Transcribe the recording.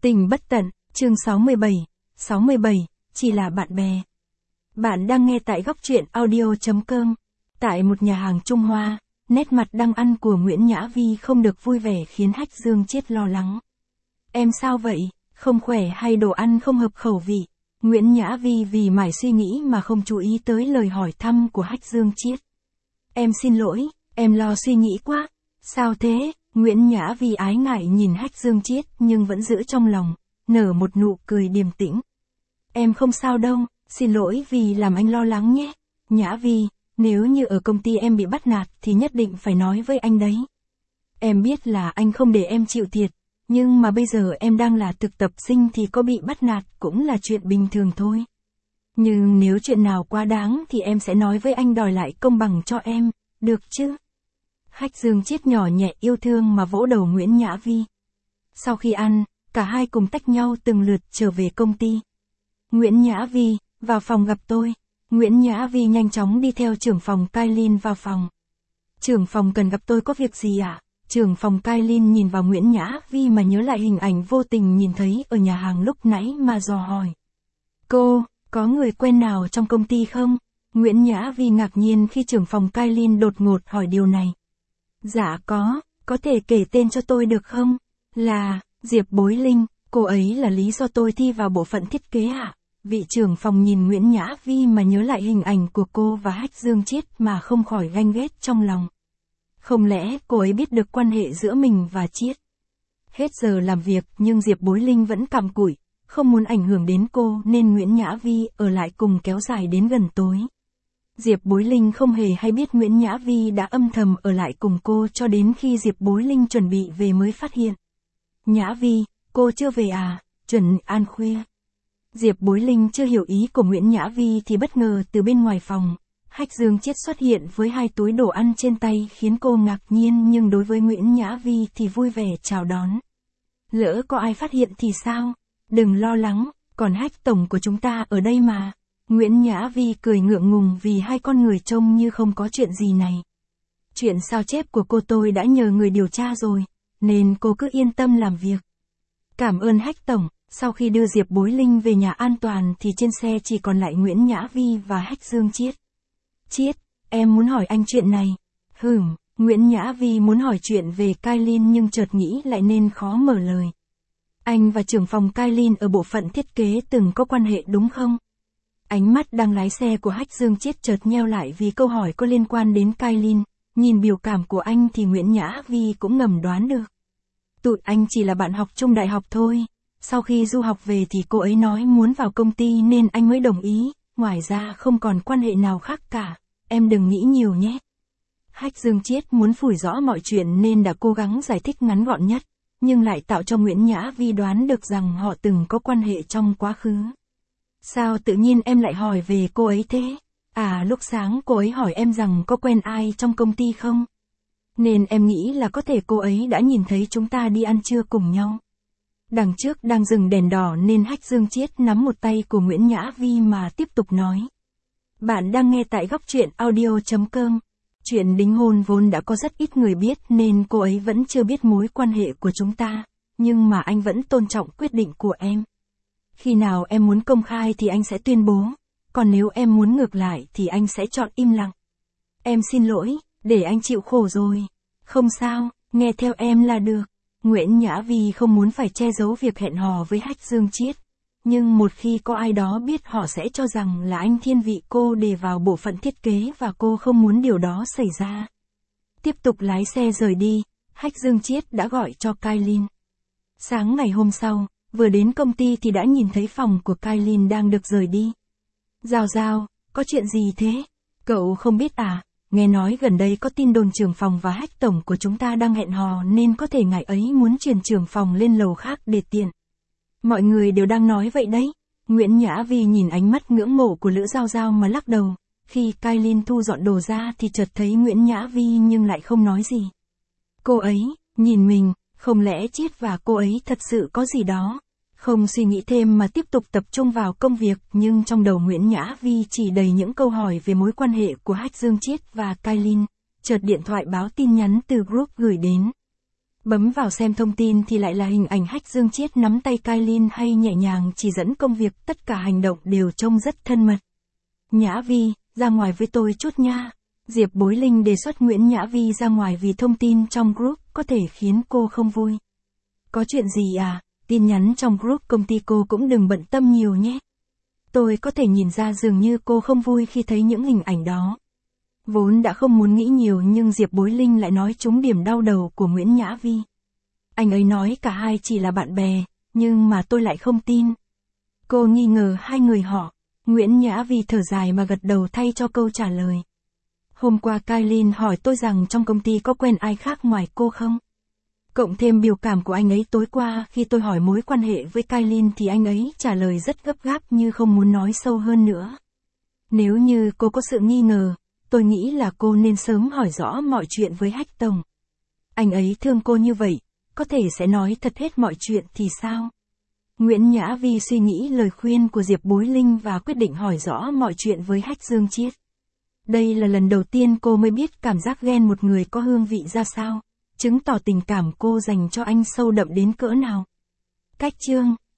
Tình bất tận, chương 67, chỉ là bạn bè. Bạn đang nghe tại góc truyện audio.com. Tại một nhà hàng Trung Hoa, nét mặt đang ăn của Nguyễn Nhã Vi không được vui vẻ khiến Hách Dương Chiết lo lắng. Em sao vậy, không khỏe hay đồ ăn không hợp khẩu vị? Nguyễn Nhã Vi vì mải suy nghĩ mà không chú ý tới lời hỏi thăm của Hách Dương Chiết. Em xin lỗi, em lo suy nghĩ quá. Sao thế? Nguyễn Nhã Vi ái ngại nhìn Hách Dương Chiết nhưng vẫn giữ trong lòng, nở một nụ cười điềm tĩnh. Em không sao đâu, xin lỗi vì làm anh lo lắng nhé. Nhã Vi, nếu như ở công ty em bị bắt nạt thì nhất định phải nói với anh đấy. Em biết là anh không để em chịu thiệt, nhưng mà bây giờ em đang là thực tập sinh thì có bị bắt nạt cũng là chuyện bình thường thôi. Nhưng nếu chuyện nào quá đáng thì em sẽ nói với anh đòi lại công bằng cho em, được chứ? Hách Dương Chiết nhỏ nhẹ yêu thương mà vỗ đầu Nguyễn Nhã Vi. Sau khi ăn, cả hai cùng tách nhau từng lượt trở về công ty. Nguyễn Nhã Vi, vào phòng gặp tôi. Nguyễn Nhã Vi nhanh chóng đi theo trưởng phòng Kailin vào phòng. Trưởng phòng cần gặp tôi có việc gì ạ? Trưởng phòng Kailin nhìn vào Nguyễn Nhã Vi mà nhớ lại hình ảnh vô tình nhìn thấy ở nhà hàng lúc nãy mà dò hỏi. Cô, có người quen nào trong công ty không? Nguyễn Nhã Vi ngạc nhiên khi trưởng phòng Kailin đột ngột hỏi điều này. Dạ có thể kể tên cho tôi được không? Là, Diệp Bối Linh, cô ấy là lý do tôi thi vào bộ phận thiết kế ạ. Vị trưởng phòng nhìn Nguyễn Nhã Vi mà nhớ lại hình ảnh của cô và Hách Dương Chiết mà không khỏi ganh ghét trong lòng. Không lẽ cô ấy biết được quan hệ giữa mình và Chiết? Hết giờ làm việc nhưng Diệp Bối Linh vẫn cặm cụi, không muốn ảnh hưởng đến cô nên Nguyễn Nhã Vi ở lại cùng kéo dài đến gần tối. Diệp Bối Linh không hề hay biết Nguyễn Nhã Vi đã âm thầm ở lại cùng cô cho đến khi Diệp Bối Linh chuẩn bị về mới phát hiện. Nhã Vi, cô chưa về à? Chuẩn ăn khuya. Diệp Bối Linh chưa hiểu ý của Nguyễn Nhã Vi thì bất ngờ từ bên ngoài phòng, Hách Dương Chiết xuất hiện với 2 túi đồ ăn trên tay khiến cô ngạc nhiên nhưng đối với Nguyễn Nhã Vi thì vui vẻ chào đón. Lỡ có ai phát hiện thì sao? Đừng lo lắng, còn Hách tổng của chúng ta ở đây mà. Nguyễn Nhã Vi cười ngượng ngùng vì hai con người trông như không có chuyện gì này. Chuyện sao chép của cô tôi đã nhờ người điều tra rồi, nên cô cứ yên tâm làm việc. Cảm ơn Hách tổng. Sau khi đưa Diệp Bối Linh về nhà an toàn thì trên xe chỉ còn lại Nguyễn Nhã Vi và Hách Dương Chiết. Chiết, em muốn hỏi anh chuyện này. Nguyễn Nhã Vi muốn hỏi chuyện về Kailin nhưng chợt nghĩ lại nên khó mở lời. Anh và trưởng phòng Kailin ở bộ phận thiết kế từng có quan hệ đúng không? Ánh mắt đang lái xe của Hách Dương Chiết chợt nheo lại vì câu hỏi có liên quan đến Kailin. Nhìn biểu cảm của anh thì Nguyễn Nhã Vi cũng ngầm đoán được. Tụi anh chỉ là bạn học chung đại học thôi. Sau khi du học về thì cô ấy nói muốn vào công ty nên anh mới đồng ý, ngoài ra không còn quan hệ nào khác cả, em đừng nghĩ nhiều nhé. Hách Dương Chiết muốn phủi rõ mọi chuyện nên đã cố gắng giải thích ngắn gọn nhất, nhưng lại tạo cho Nguyễn Nhã Vi đoán được rằng họ từng có quan hệ trong quá khứ. Sao tự nhiên em lại hỏi về cô ấy thế? À, lúc sáng cô ấy hỏi em rằng có quen ai trong công ty không? Nên em nghĩ là có thể cô ấy đã nhìn thấy chúng ta đi ăn trưa cùng nhau. Đằng trước đang dừng đèn đỏ nên Hách Dương Chiết nắm một tay của Nguyễn Nhã Vi mà tiếp tục nói. Bạn đang nghe tại góc truyện audio.com. Chuyện đính hôn vốn đã có rất ít người biết nên cô ấy vẫn chưa biết mối quan hệ của chúng ta, nhưng mà anh vẫn tôn trọng quyết định của em. Khi nào em muốn công khai thì anh sẽ tuyên bố, còn nếu em muốn ngược lại thì anh sẽ chọn im lặng. Em xin lỗi, để anh chịu khổ rồi. Không sao, nghe theo em là được. Nguyễn Nhã Vi không muốn phải che giấu việc hẹn hò với Hách Dương Chiết, nhưng một khi có ai đó biết họ sẽ cho rằng là anh thiên vị cô để vào bộ phận thiết kế và cô không muốn điều đó xảy ra. Tiếp tục lái xe rời đi, Hách Dương Chiết đã gọi cho Kailin. Sáng ngày hôm sau, vừa đến công ty thì đã nhìn thấy phòng của Kailin đang được rời đi. Giao Giao, có chuyện gì thế? Cậu không biết à? Nghe nói gần đây có tin đồn trưởng phòng và Hách tổng của chúng ta đang hẹn hò nên có thể ngài ấy muốn chuyển trưởng phòng lên lầu khác để tiện. Mọi người đều đang nói vậy đấy. Nguyễn Nhã Vi nhìn ánh mắt ngưỡng mộ của Lữ Giao Giao mà lắc đầu. Khi Kailin thu dọn đồ ra thì chợt thấy Nguyễn Nhã Vi nhưng lại không nói gì. Cô ấy, nhìn mình, không lẽ Chiết và cô ấy thật sự có gì đó? Không suy nghĩ thêm mà tiếp tục tập trung vào công việc nhưng trong đầu Nguyễn Nhã Vi chỉ đầy những câu hỏi về mối quan hệ của Hách Dương Chiết và Kailin. Chợt điện thoại báo tin nhắn từ group gửi đến. Bấm vào xem thông tin thì lại là hình ảnh Hách Dương Chiết nắm tay Kailin hay nhẹ nhàng chỉ dẫn công việc, tất cả hành động đều trông rất thân mật. Nhã Vi, ra ngoài với tôi chút nha. Diệp Bối Linh đề xuất Nguyễn Nhã Vi ra ngoài vì thông tin trong group có thể khiến cô không vui. Có chuyện gì à? Tin nhắn trong group công ty cô cũng đừng bận tâm nhiều nhé. Tôi có thể nhìn ra dường như cô không vui khi thấy những hình ảnh đó. Vốn đã không muốn nghĩ nhiều nhưng Diệp Bối Linh lại nói trúng điểm đau đầu của Nguyễn Nhã Vi. Anh ấy nói cả hai chỉ là bạn bè, nhưng mà tôi lại không tin. Cô nghi ngờ hai người họ. Nguyễn Nhã Vi thở dài mà gật đầu thay cho câu trả lời. Hôm qua Kailin hỏi tôi rằng trong công ty có quen ai khác ngoài cô không? Cộng thêm biểu cảm của anh ấy tối qua khi tôi hỏi mối quan hệ với Kailin thì anh ấy trả lời rất gấp gáp như không muốn nói sâu hơn nữa. Nếu như cô có sự nghi ngờ, tôi nghĩ là cô nên sớm hỏi rõ mọi chuyện với Hách Tổng. Anh ấy thương cô như vậy, có thể sẽ nói thật hết mọi chuyện thì sao? Nguyễn Nhã Vi suy nghĩ lời khuyên của Diệp Bối Linh và quyết định hỏi rõ mọi chuyện với Hách Dương Chiết. Đây là lần đầu tiên cô mới biết cảm giác ghen một người có hương vị ra sao, chứng tỏ tình cảm cô dành cho anh sâu đậm đến cỡ nào. Cách chương